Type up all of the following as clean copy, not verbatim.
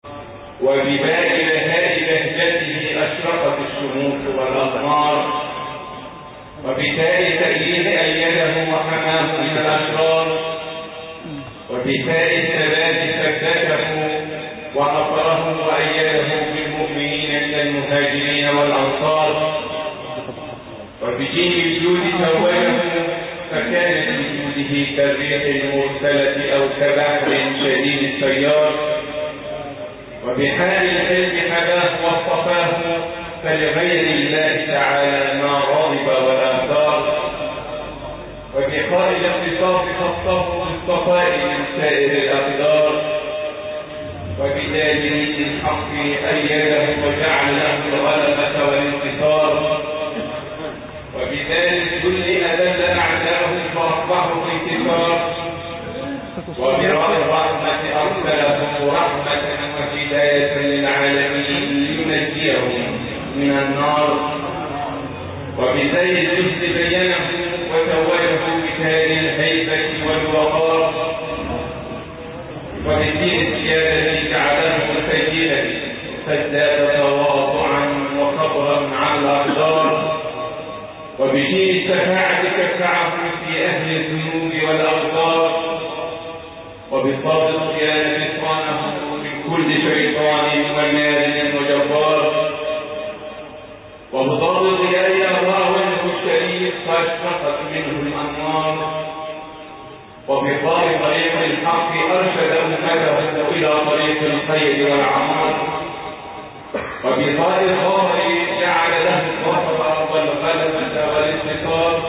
وبباء بهاء بهجته أشرقت الشموس والأقمار، وبتاء تأييد أيده وحماه من الأشرار، وبتاء الثبات ثبته ونصره وأيده بالمؤمنين من المهاجرين والأنصار، وبجيم الجود زوجه فكان بجوده كالريح المرسلة أو كبحر شديد التيار، وبحال الحلم حباه واصطفاه فلغير الله تعالى ما غاضب ولا ثار، وبخار الاختصاص خصه بالصفاء من سائر الأقدار، وبدال الحق أيده وجعل له الغلبة والانتصار، وبذلك الذل أذل أعداءه فأصبحوا في انتصار، وبراء الرحمة أرسله رحمة وهداية للعالمين لينجيهم من النار، وبزي الجهد بينه وتوجه بتاج الهيبة والوقار، وبدين السيادة جعله سيدا فازداد تواضعا وصبرا على الأقدار، وبدين الشفاعة كفعه في أهل الذنوب والأغدار، وبصاد الصيانة صانه من كل شيطان ومال وجبار، وبضاد الضياء أضاء وجهه الشريف فاشرقت منه الأنوار، وبضاد طريق الحق أرشد أمته إلى طريق الخير والعمار، وبضاد الخطر جعل له الظفر والغلبة والانتصار،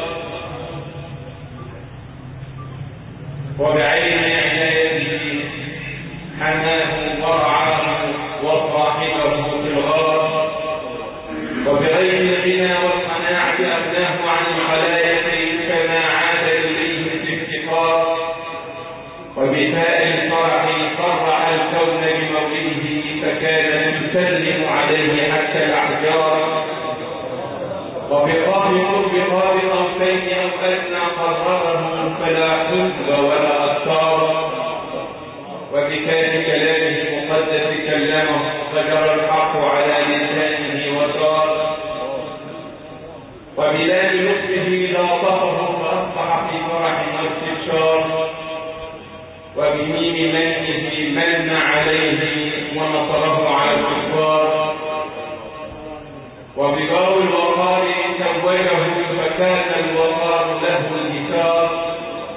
وبعين عنايته حماه ورعاه وصاحبه في الغار، وبغير الغنى والقناعة أغناه عن الخلائق كما عاد إليه في افتقار، وبفاء الفرح فرح الكون بمولده فكانت تسلم عليه حتى الأحجار، وبقاب قرب قوسين أو أدنى قرره فلا حب ولا أثار، وبكان كلامه المقدس كلمه فجرى الحق على لسانه وصار، وبلاد لطفه لاطفه فأصبح في فرح واستبشار، وبميم منه من عليه ونصره على الكفار، وبجار الوقار توجه فكان الوقار له الإثار،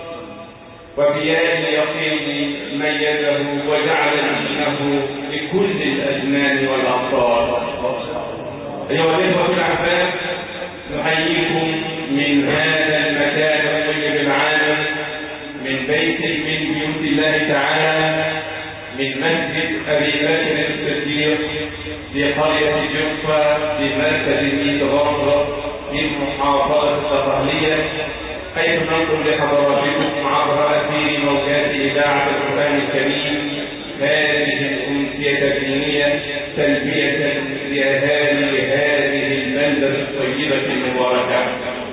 وبياء اليقين ميزه وجعل دينه لكل الأزمان والأبصار. أيها الإخوة الأحباب، نحييكم من هذا المكان الطيب العالم، من بيت من بيوت الله تعالى، من مسجد أبي بكر الصديق في قرية جفة في مركز ميت غمر من محافظة الدقهلية، حيث ننقل لحضراتكم عبر أثير موجات إذاعة القرآن الكريم هذه الأمسية الدينية تلبية لأهالي هذه البلدة الطيبة المباركة.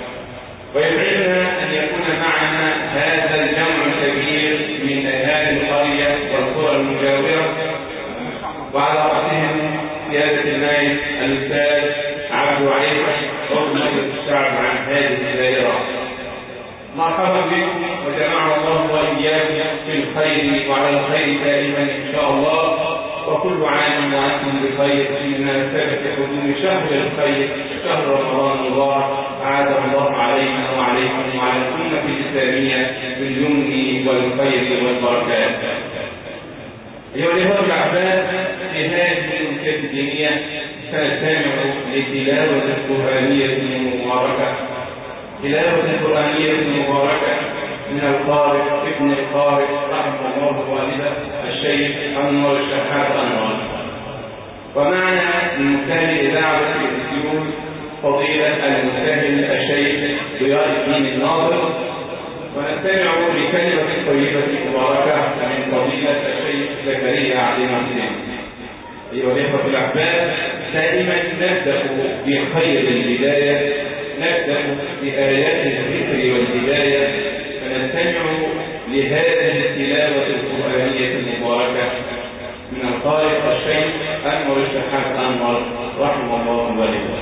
ويسعدنا أن يكون معنا هذا الجمع الكبير من أهالي القرية والقرى المجاورة، وعلى رأسهم سيادة النائب الأستاذ عبد عيسى عضو مجلس الشعب عن هذه الدائرة. مرحبا بكم وجمعنا الله وإياكم في الخير وعلى الخير دائما إن شاء الله، وكل عام وأنتم بخير في مناسبة حدوث شهر الخير شهر رمضان المبارك، أعاد الله علينا وعليكم وعلى الأمة الإسلامية باليمن والخير والبركات. أيها الإخوة الأحباب، في هذه الأمسية الدينية سنستمع لتلاوة قرآنية مباركة، تلاوة قرآنية مباركة من القارئ ابن القارئ رحمه الله والده الشيخ أنور الشحات أنور. ومعنا من مكان إذاعة التلفزيون فضيلة المساهم الشيخ ضياء الدين الناظر، ونستمع لكلمة طيبة مباركة من فضيلة الشيخ زكريا عبد المحسن. أيها الإخوة الأحباب، دائما نبدأ بخير البداية، نبدأ بآيات الذكر والهداية، فنستمع لهذه التلاوة القرآنية المباركة من القارئ الشيخ أنور الشحات أنور رحمه الله والده.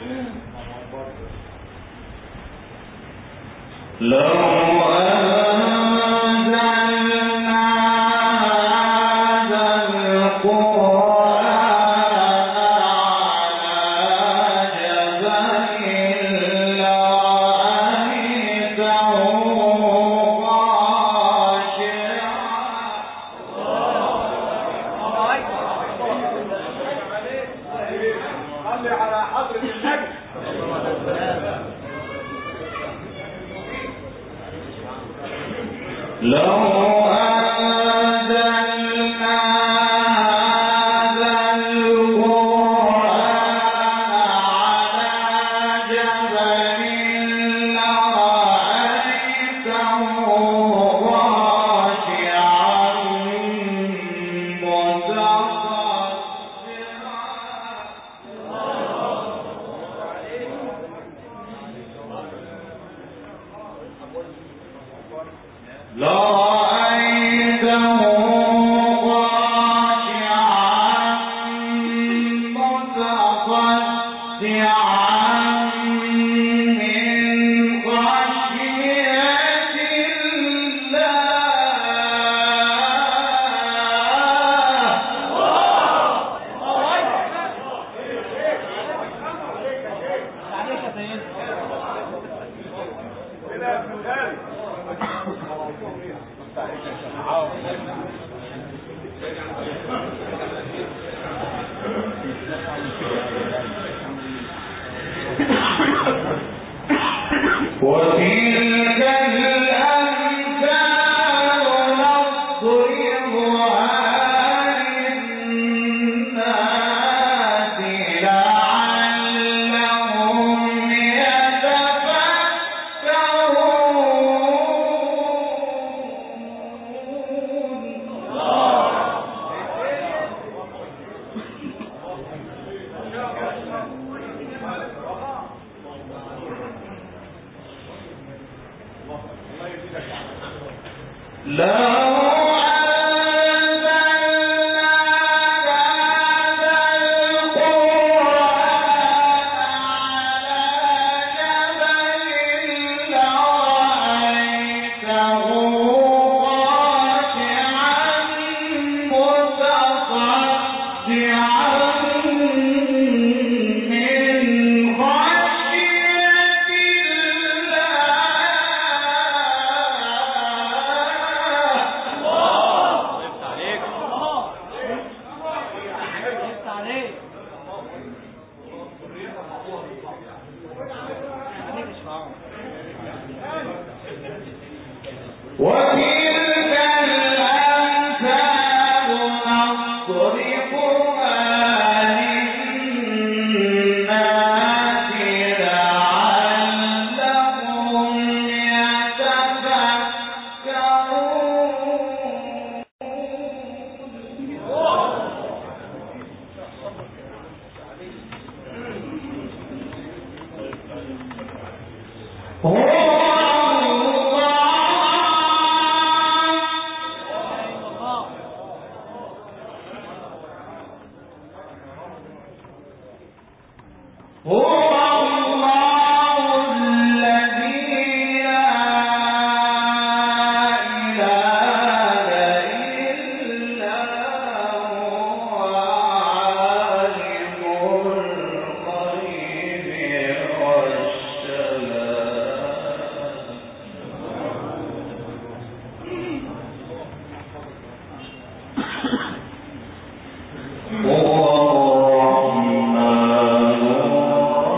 هو الرحمن الرحيم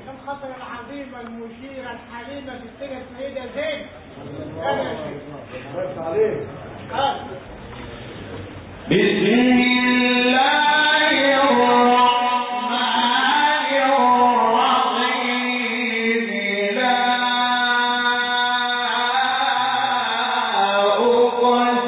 عشان خاطر العظيمه المشيره الحليمه في السجن السيده زينب. بس عليك. بسم الله الرحمن الرحيم. لا أقسم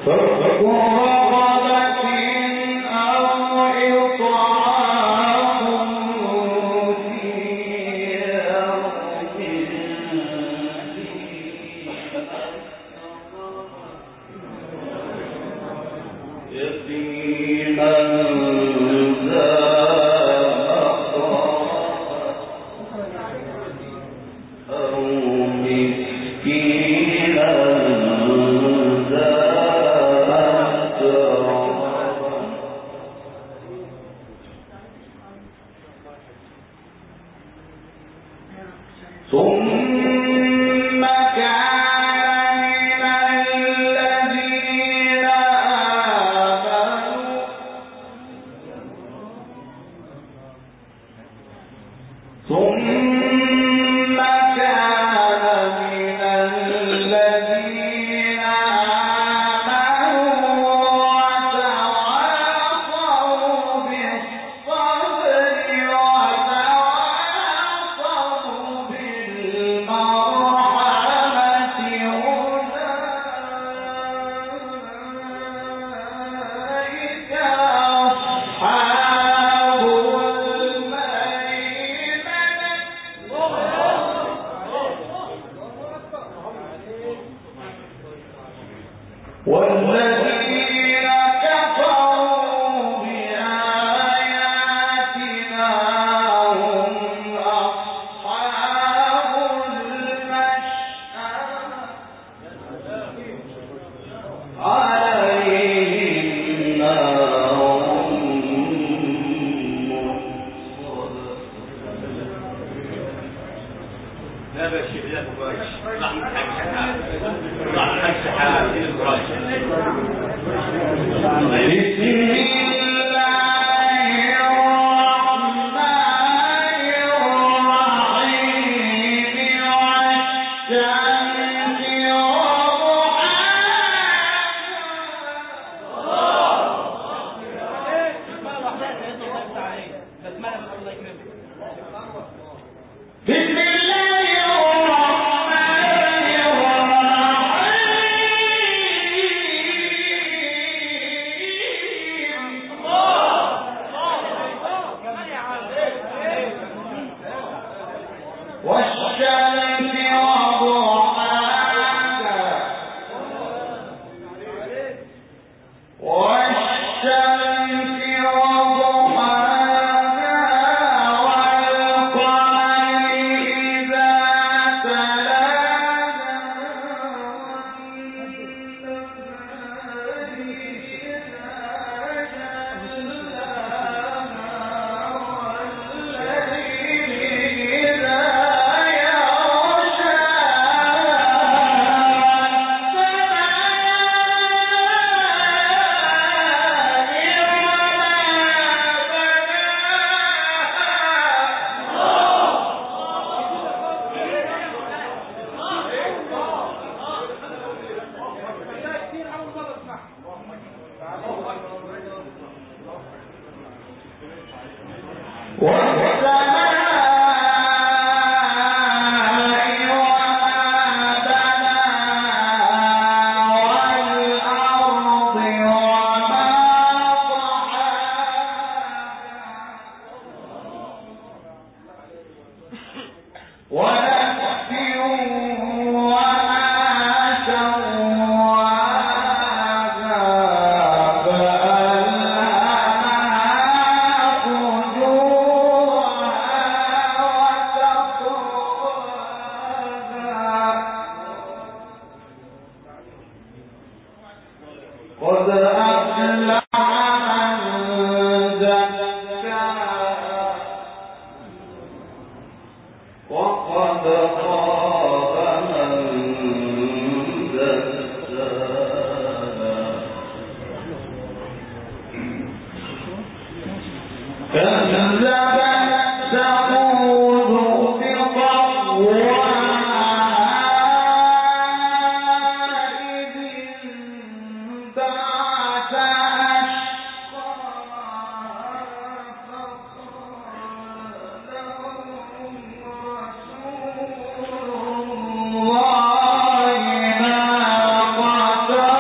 الله ناقة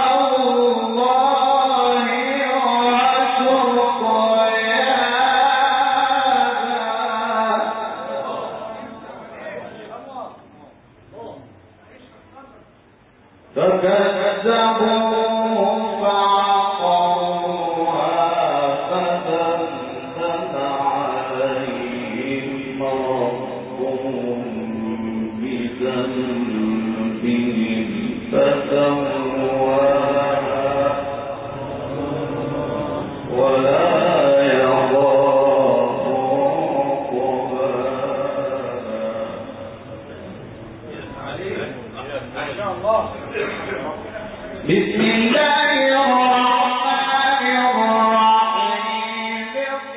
بسم الله الرحمن الرحيم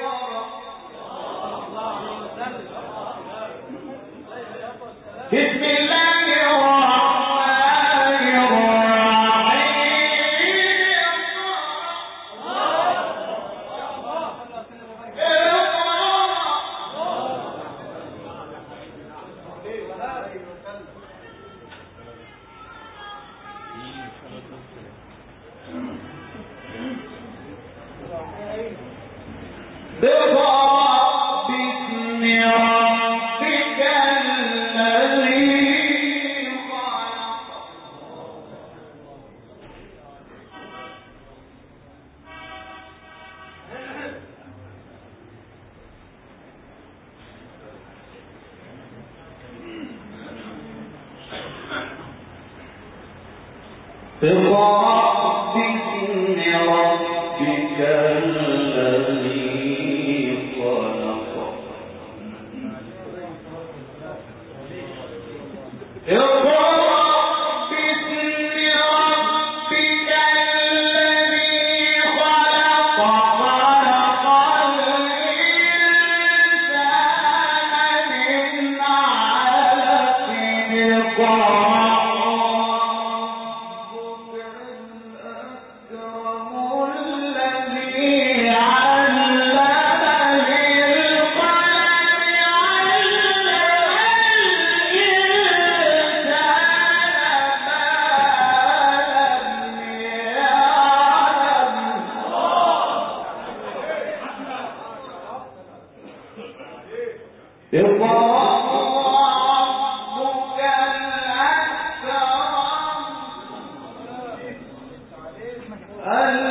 بسم الله الرحمن اقرأ باسم ربك الذي خلق الذي